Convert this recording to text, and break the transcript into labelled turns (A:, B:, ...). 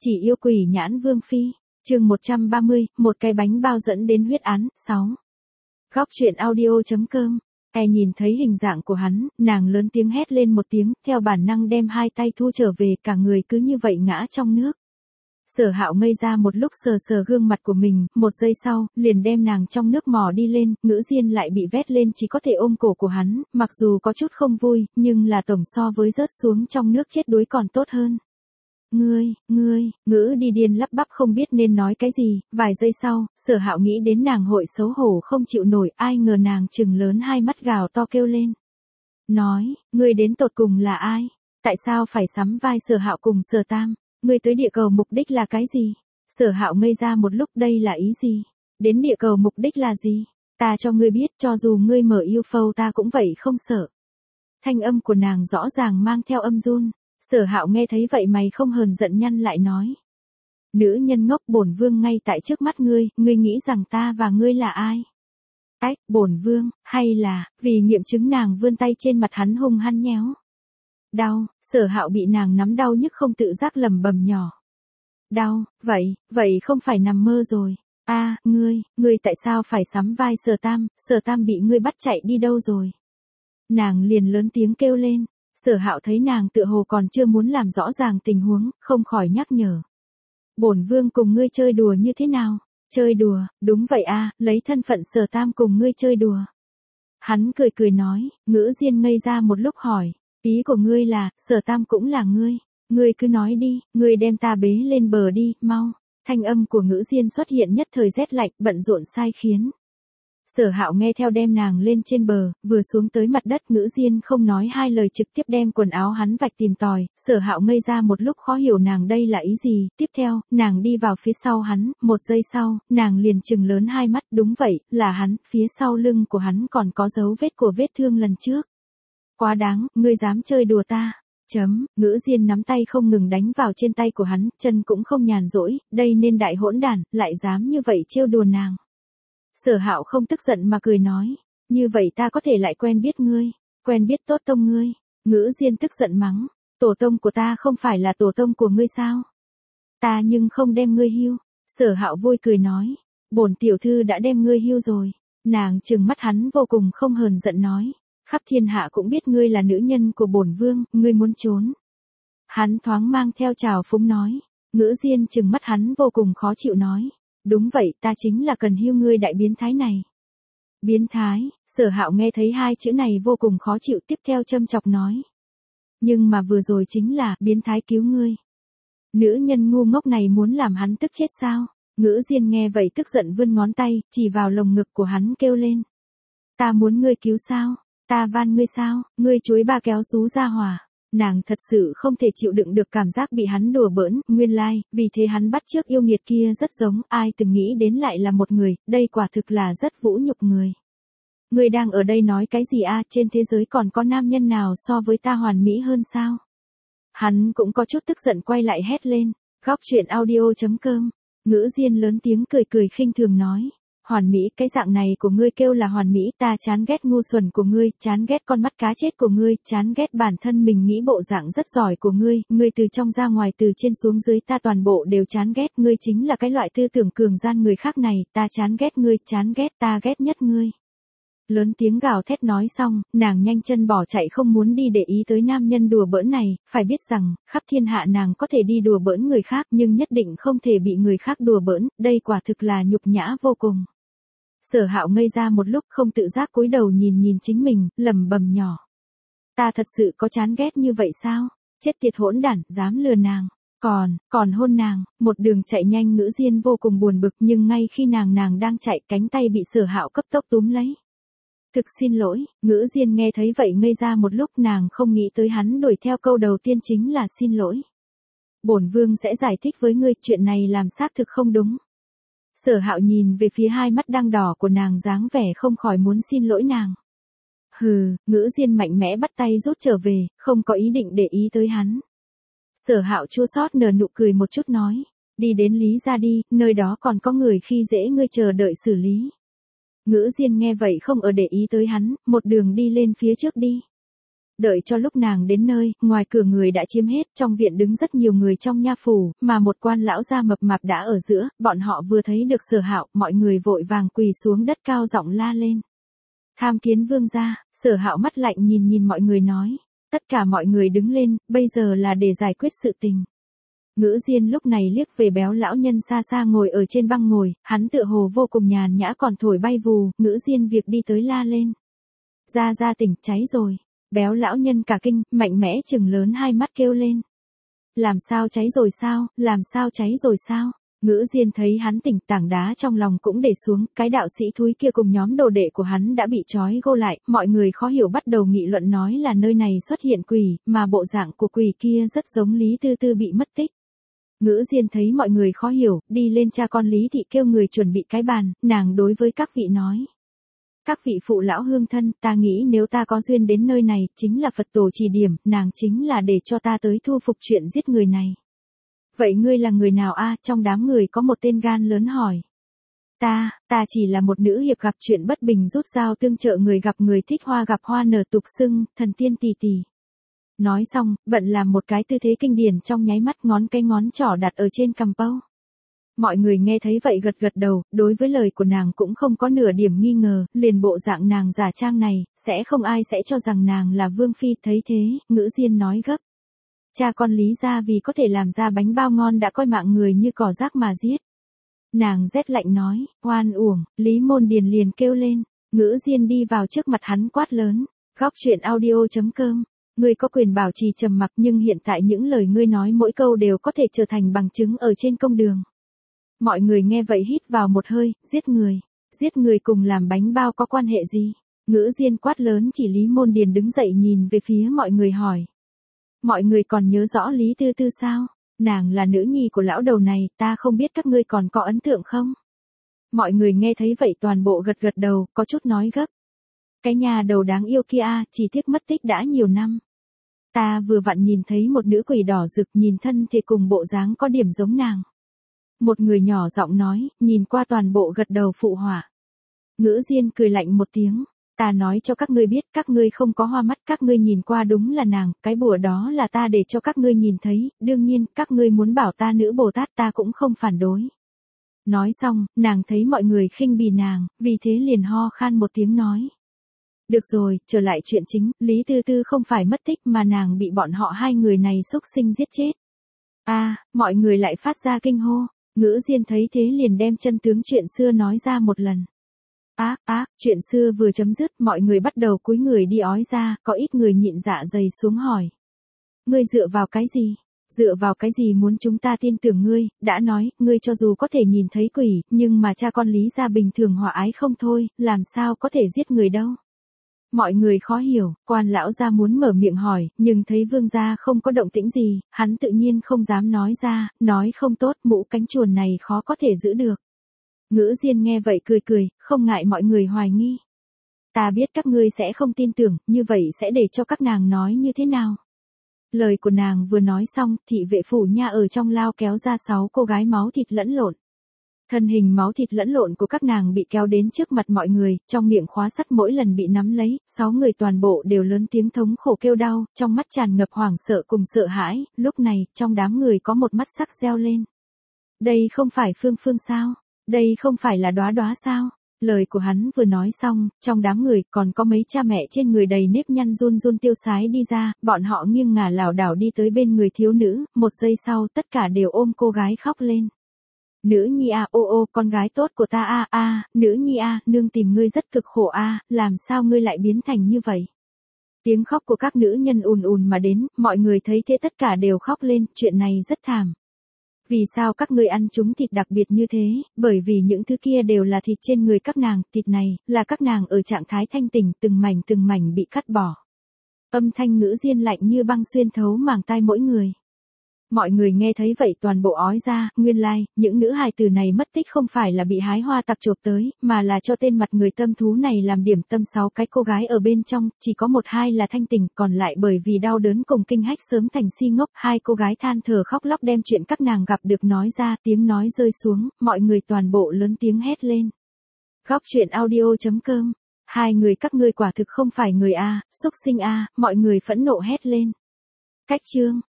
A: Chỉ yêu quỷ nhãn vương phi. Chương 130, một cái bánh bao dẫn đến huyết án. 6. Góc truyện audio.com. Nhìn thấy hình dạng của hắn, nàng lớn tiếng hét lên một tiếng, theo bản năng đem hai tay thu trở về, cả người cứ như vậy ngã trong nước. Sở Hạo ngây ra một lúc, sờ sờ gương mặt của mình, một giây sau, liền đem nàng trong nước mò đi lên, Ngữ Diên lại bị vét lên, chỉ có thể ôm cổ của hắn, mặc dù có chút không vui, nhưng là tổng so với rớt xuống trong nước chết đuối còn tốt hơn. Ngươi, Ngữ đi điên lắp bắp không biết nên nói cái gì, vài giây sau, Sở Hạo nghĩ đến nàng hội xấu hổ không chịu nổi, ai ngờ nàng trừng lớn hai mắt gào to kêu lên. Nói, ngươi đến tột cùng là ai? Tại sao phải sắm vai Sở Hạo cùng Sở Tam? Ngươi tới địa cầu mục đích là cái gì? Sở Hạo ngây ra một lúc, đây là ý gì? Đến địa cầu mục đích là gì? Ta cho ngươi biết, cho dù ngươi mở UFO ta cũng vậy không sợ. Thanh âm của nàng rõ ràng mang theo âm run. Sở Hạo nghe thấy vậy mày không hờn giận nhăn lại nói. Nữ nhân ngốc, bổn vương ngay tại trước mắt ngươi nghĩ rằng ta và ngươi là ai? Bổn vương, hay là, vì nghiệm chứng nàng vươn tay trên mặt hắn hung hăng nhéo. Đau, Sở Hạo bị nàng nắm đau nhức không tự giác lẩm bẩm nhỏ. Đau, vậy không phải nằm mơ rồi. Ngươi tại sao phải sắm vai Sở Tam bị ngươi bắt chạy đi đâu rồi? Nàng liền lớn tiếng kêu lên. Sở Hạo thấy nàng tựa hồ còn chưa muốn làm rõ ràng tình huống, không khỏi nhắc nhở. Bổn vương cùng ngươi chơi đùa như thế nào? Chơi đùa, đúng vậy lấy thân phận Sở Tam cùng ngươi chơi đùa. Hắn cười nói, Ngữ Diên ngây ra một lúc hỏi, ý của ngươi là, Sở Tam cũng là ngươi. Ngươi cứ nói đi, ngươi đem ta bế lên bờ đi, mau. Thanh âm của Ngữ Diên xuất hiện nhất thời rét lạnh, bận rộn sai khiến. Sở Hạo nghe theo đem nàng lên trên bờ, vừa xuống tới mặt đất, Ngữ Diên không nói hai lời trực tiếp đem quần áo hắn vạch tìm tòi. Sở Hạo ngây ra một lúc khó hiểu nàng đây là ý gì. Tiếp theo, nàng đi vào phía sau hắn, một giây sau, nàng liền trừng lớn hai mắt, đúng vậy, là hắn, phía sau lưng của hắn còn có dấu vết của vết thương lần trước. Quá đáng, ngươi dám chơi đùa ta. Ngữ Diên nắm tay không ngừng đánh vào trên tay của hắn, chân cũng không nhàn rỗi, đây nên đại hỗn đản, lại dám như vậy trêu đùa nàng. Sở Hạo không tức giận mà cười nói, như vậy ta có thể lại quen biết ngươi, quen biết tổ tông ngươi. Ngữ Diên tức giận mắng, tổ tông của ta không phải là tổ tông của ngươi sao? Ta nhưng không đem ngươi hưu. Sở Hạo vui cười nói, bổn tiểu thư đã đem ngươi hưu rồi. Nàng trừng mắt hắn vô cùng không hờn giận nói, khắp thiên hạ cũng biết ngươi là nữ nhân của bổn vương, ngươi muốn trốn. Hắn thoáng mang theo trào phúng nói, Ngữ Diên trừng mắt hắn vô cùng khó chịu nói. Đúng vậy, ta chính là cần hưu ngươi đại biến thái này. Biến thái, Sở Hạo nghe thấy hai chữ này vô cùng khó chịu, tiếp theo châm chọc nói. Nhưng mà vừa rồi chính là, biến thái cứu ngươi. Nữ nhân ngu ngốc này muốn làm hắn tức chết sao? Ngữ Diên nghe vậy tức giận vươn ngón tay, chỉ vào lồng ngực của hắn kêu lên. Ta muốn ngươi cứu sao? Ta van ngươi sao? Ngươi chuối ba kéo xú ra hỏa. Nàng thật sự không thể chịu đựng được cảm giác bị hắn đùa bỡn, nguyên lai, vì thế hắn bắt chước yêu nghiệt kia rất giống, ai từng nghĩ đến lại là một người, đây quả thực là rất vũ nhục người. Ngươi đang ở đây nói cái gì trên thế giới còn có nam nhân nào so với ta hoàn mỹ hơn sao? Hắn cũng có chút tức giận quay lại hét lên, góc truyện audio.com. Ngữ Diên lớn tiếng cười khinh thường nói. Hoàn mỹ, cái dạng này của ngươi kêu là hoàn mỹ, ta chán ghét ngu xuẩn của ngươi, chán ghét con mắt cá chết của ngươi, chán ghét bản thân mình nghĩ bộ dạng rất giỏi của ngươi từ trong ra ngoài từ trên xuống dưới ta toàn bộ đều chán ghét, ngươi chính là cái loại tư tưởng cường gian người khác này, ta chán ghét ngươi, chán ghét, ta ghét nhất ngươi. Lớn tiếng gào thét nói xong, nàng nhanh chân bỏ chạy không muốn đi để ý tới nam nhân đùa bỡn này, phải biết rằng, khắp thiên hạ nàng có thể đi đùa bỡn người khác nhưng nhất định không thể bị người khác đùa bỡn, đây quả thực là nhục nhã vô cùng. Sở Hạo ngây ra một lúc không tự giác cúi đầu nhìn chính mình, lẩm bẩm nhỏ. Ta thật sự có chán ghét như vậy sao? Chết tiệt hỗn đản, dám lừa nàng. Còn hôn nàng, một đường chạy nhanh Ngữ Diên vô cùng buồn bực nhưng ngay khi nàng đang chạy cánh tay bị Sở Hạo cấp tốc túm lấy. Thực xin lỗi, Ngữ Diên nghe thấy vậy ngây ra một lúc nàng không nghĩ tới hắn đuổi theo câu đầu tiên chính là xin lỗi. Bổn vương sẽ giải thích với ngươi chuyện này làm xác thực không đúng. Sở Hạo nhìn về phía hai mắt đang đỏ của nàng dáng vẻ không khỏi muốn xin lỗi nàng. Hừ, Ngữ Diên mạnh mẽ bắt tay rút trở về, không có ý định để ý tới hắn. Sở Hạo chua xót nở nụ cười một chút nói, đi đến Lý gia đi, nơi đó còn có người khi dễ ngươi chờ đợi xử lý. Ngữ Diên nghe vậy không ở để ý tới hắn, một đường đi lên phía trước đi. Đợi cho lúc nàng đến nơi, ngoài cửa người đã chiếm hết, trong viện đứng rất nhiều người trong nha phủ, mà một quan lão gia mập mạp đã ở giữa, bọn họ vừa thấy được Sở Hạo, mọi người vội vàng quỳ xuống đất cao giọng la lên. Tham kiến vương gia. Sở Hạo mắt lạnh nhìn nhìn mọi người nói. Tất cả mọi người đứng lên, bây giờ là để giải quyết sự tình. Ngữ Diên lúc này liếc về béo lão nhân xa xa ngồi ở trên băng ngồi, hắn tựa hồ vô cùng nhàn nhã còn thổi bay vù, Ngữ Diên việc đi tới la lên. Ra tỉnh, cháy rồi. Béo lão nhân cả kinh, mạnh mẽ chừng lớn hai mắt kêu lên. Làm sao cháy rồi sao, làm sao cháy rồi sao? Ngữ Diên thấy hắn tỉnh, tảng đá trong lòng cũng để xuống, cái đạo sĩ thúi kia cùng nhóm đồ đệ của hắn đã bị trói gô lại, mọi người khó hiểu bắt đầu nghị luận nói là nơi này xuất hiện quỷ, mà bộ dạng của quỷ kia rất giống Lý Tư Tư bị mất tích. Ngữ Diên thấy mọi người khó hiểu, đi lên cha con Lý Thị kêu người chuẩn bị cái bàn, nàng đối với các vị nói. Các vị phụ lão hương thân, ta nghĩ nếu ta có duyên đến nơi này, chính là Phật tổ chỉ điểm, nàng chính là để cho ta tới thu phục chuyện giết người này. Vậy ngươi là người nào a? Trong đám người có một tên gan lớn hỏi. Ta chỉ là một nữ hiệp gặp chuyện bất bình rút dao tương trợ người gặp người thích hoa gặp hoa nở tục xưng, thần tiên tỷ tỷ. Nói xong, bận làm một cái tư thế kinh điển trong nháy mắt ngón trỏ đặt ở trên cằm pâu. Mọi người nghe thấy vậy gật gật đầu, đối với lời của nàng cũng không có nửa điểm nghi ngờ, liền bộ dạng nàng giả trang này, sẽ không ai sẽ cho rằng nàng là vương phi. Thấy thế, Ngữ Diên nói gấp. Cha con Lý gia vì có thể làm ra bánh bao ngon đã coi mạng người như cỏ rác mà giết. Nàng rét lạnh nói, oan uổng. Lý Môn Điền liền kêu lên. Ngữ Diên đi vào trước mặt hắn quát lớn. Góc truyện audio.com. Ngươi có quyền bảo trì trầm mặc, nhưng hiện tại những lời ngươi nói mỗi câu đều có thể trở thành bằng chứng ở trên công đường. Mọi người nghe vậy hít vào một hơi. Giết người cùng làm bánh bao có quan hệ gì? Ngữ Diên quát lớn chỉ Lý Môn Điền đứng dậy nhìn về phía mọi người hỏi. Mọi người còn nhớ rõ Lý Tư Tư sao? Nàng là nữ nhi của lão đầu này, ta không biết các ngươi còn có ấn tượng không? Mọi người nghe thấy vậy toàn bộ gật gật đầu, có chút nói gấp. Cái nhà đầu đáng yêu kia chỉ tiếc mất tích đã nhiều năm. Ta vừa vặn nhìn thấy một nữ quỷ đỏ rực, nhìn thân thì cùng bộ dáng có điểm giống nàng. Một người nhỏ giọng nói, nhìn qua toàn bộ gật đầu phụ họa. Ngữ Diên cười lạnh một tiếng. Ta nói cho các ngươi biết, các ngươi không có hoa mắt, các ngươi nhìn qua đúng là nàng, cái bùa đó là ta để cho các ngươi nhìn thấy, đương nhiên, các ngươi muốn bảo ta nữ Bồ Tát ta cũng không phản đối. Nói xong, nàng thấy mọi người khinh bỉ nàng, vì thế liền ho khan một tiếng nói. Được rồi, trở lại chuyện chính, Lý Tư Tư không phải mất tích mà nàng bị bọn họ hai người này xúc sinh giết chết. Mọi người lại phát ra kinh hô. Ngữ Diên thấy thế liền đem chân tướng chuyện xưa nói ra một lần. Chuyện xưa vừa chấm dứt, mọi người bắt đầu cúi người đi ói ra, có ít người nhịn dạ dày xuống hỏi. Ngươi dựa vào cái gì? Dựa vào cái gì muốn chúng ta tin tưởng ngươi? Đã nói, ngươi cho dù có thể nhìn thấy quỷ, nhưng mà cha con Lý gia bình thường hòa ái không thôi, làm sao có thể giết người đâu? Mọi người khó hiểu, quan lão gia muốn mở miệng hỏi, nhưng thấy vương gia không có động tĩnh gì, hắn tự nhiên không dám nói ra, nói không tốt, mũ cánh chuồn này khó có thể giữ được. Ngữ Diên nghe vậy cười, không ngại mọi người hoài nghi. Ta biết các ngươi sẽ không tin tưởng, như vậy sẽ để cho các nàng nói như thế nào. Lời của nàng vừa nói xong, thị vệ phủ nha ở trong lao kéo ra 6 cô gái máu thịt lẫn lộn. Thân hình máu thịt lẫn lộn của các nàng bị kéo đến trước mặt mọi người, trong miệng khóa sắt mỗi lần bị nắm lấy, 6 người toàn bộ đều lớn tiếng thống khổ kêu đau, trong mắt tràn ngập hoảng sợ cùng sợ hãi, lúc này, trong đám người có một mắt sắc reo lên. Đây không phải Phương Phương sao? Đây không phải là Đóa Đóa sao? Lời của hắn vừa nói xong, trong đám người còn có mấy cha mẹ trên người đầy nếp nhăn run run tiêu sái đi ra, bọn họ nghiêng ngả lảo đảo đi tới bên người thiếu nữ, một giây sau tất cả đều ôm cô gái khóc lên. Nữ nhi ô con gái tốt của ta nữ nhi nương tìm ngươi rất cực khổ làm sao ngươi lại biến thành như vậy? Tiếng khóc của các nữ nhân ùn mà đến, mọi người thấy thế tất cả đều khóc lên, chuyện này rất thảm. Vì sao các ngươi ăn chúng thịt đặc biệt như thế? Bởi vì những thứ kia đều là thịt trên người các nàng, thịt này, là các nàng ở trạng thái thanh tỉnh, từng mảnh bị cắt bỏ. Âm thanh Ngữ Diên lạnh như băng xuyên thấu màng tai mỗi người. Mọi người nghe thấy vậy toàn bộ ói ra, nguyên lai, những nữ hài tử này mất tích không phải là bị hái hoa tặc chộp tới, mà là cho tên mặt người tâm thú này làm điểm tâm 6 cái cô gái ở bên trong, chỉ có 1-2 là thanh tỉnh, còn lại bởi vì đau đớn cùng kinh hách sớm thành si ngốc, 2 cô gái than thở khóc lóc đem chuyện các nàng gặp được nói ra, tiếng nói rơi xuống, mọi người toàn bộ lớn tiếng hét lên. Góc truyện audio.com Hai người các ngươi quả thực không phải người a, xúc sinh a, mọi người phẫn nộ hét lên. Cách chương.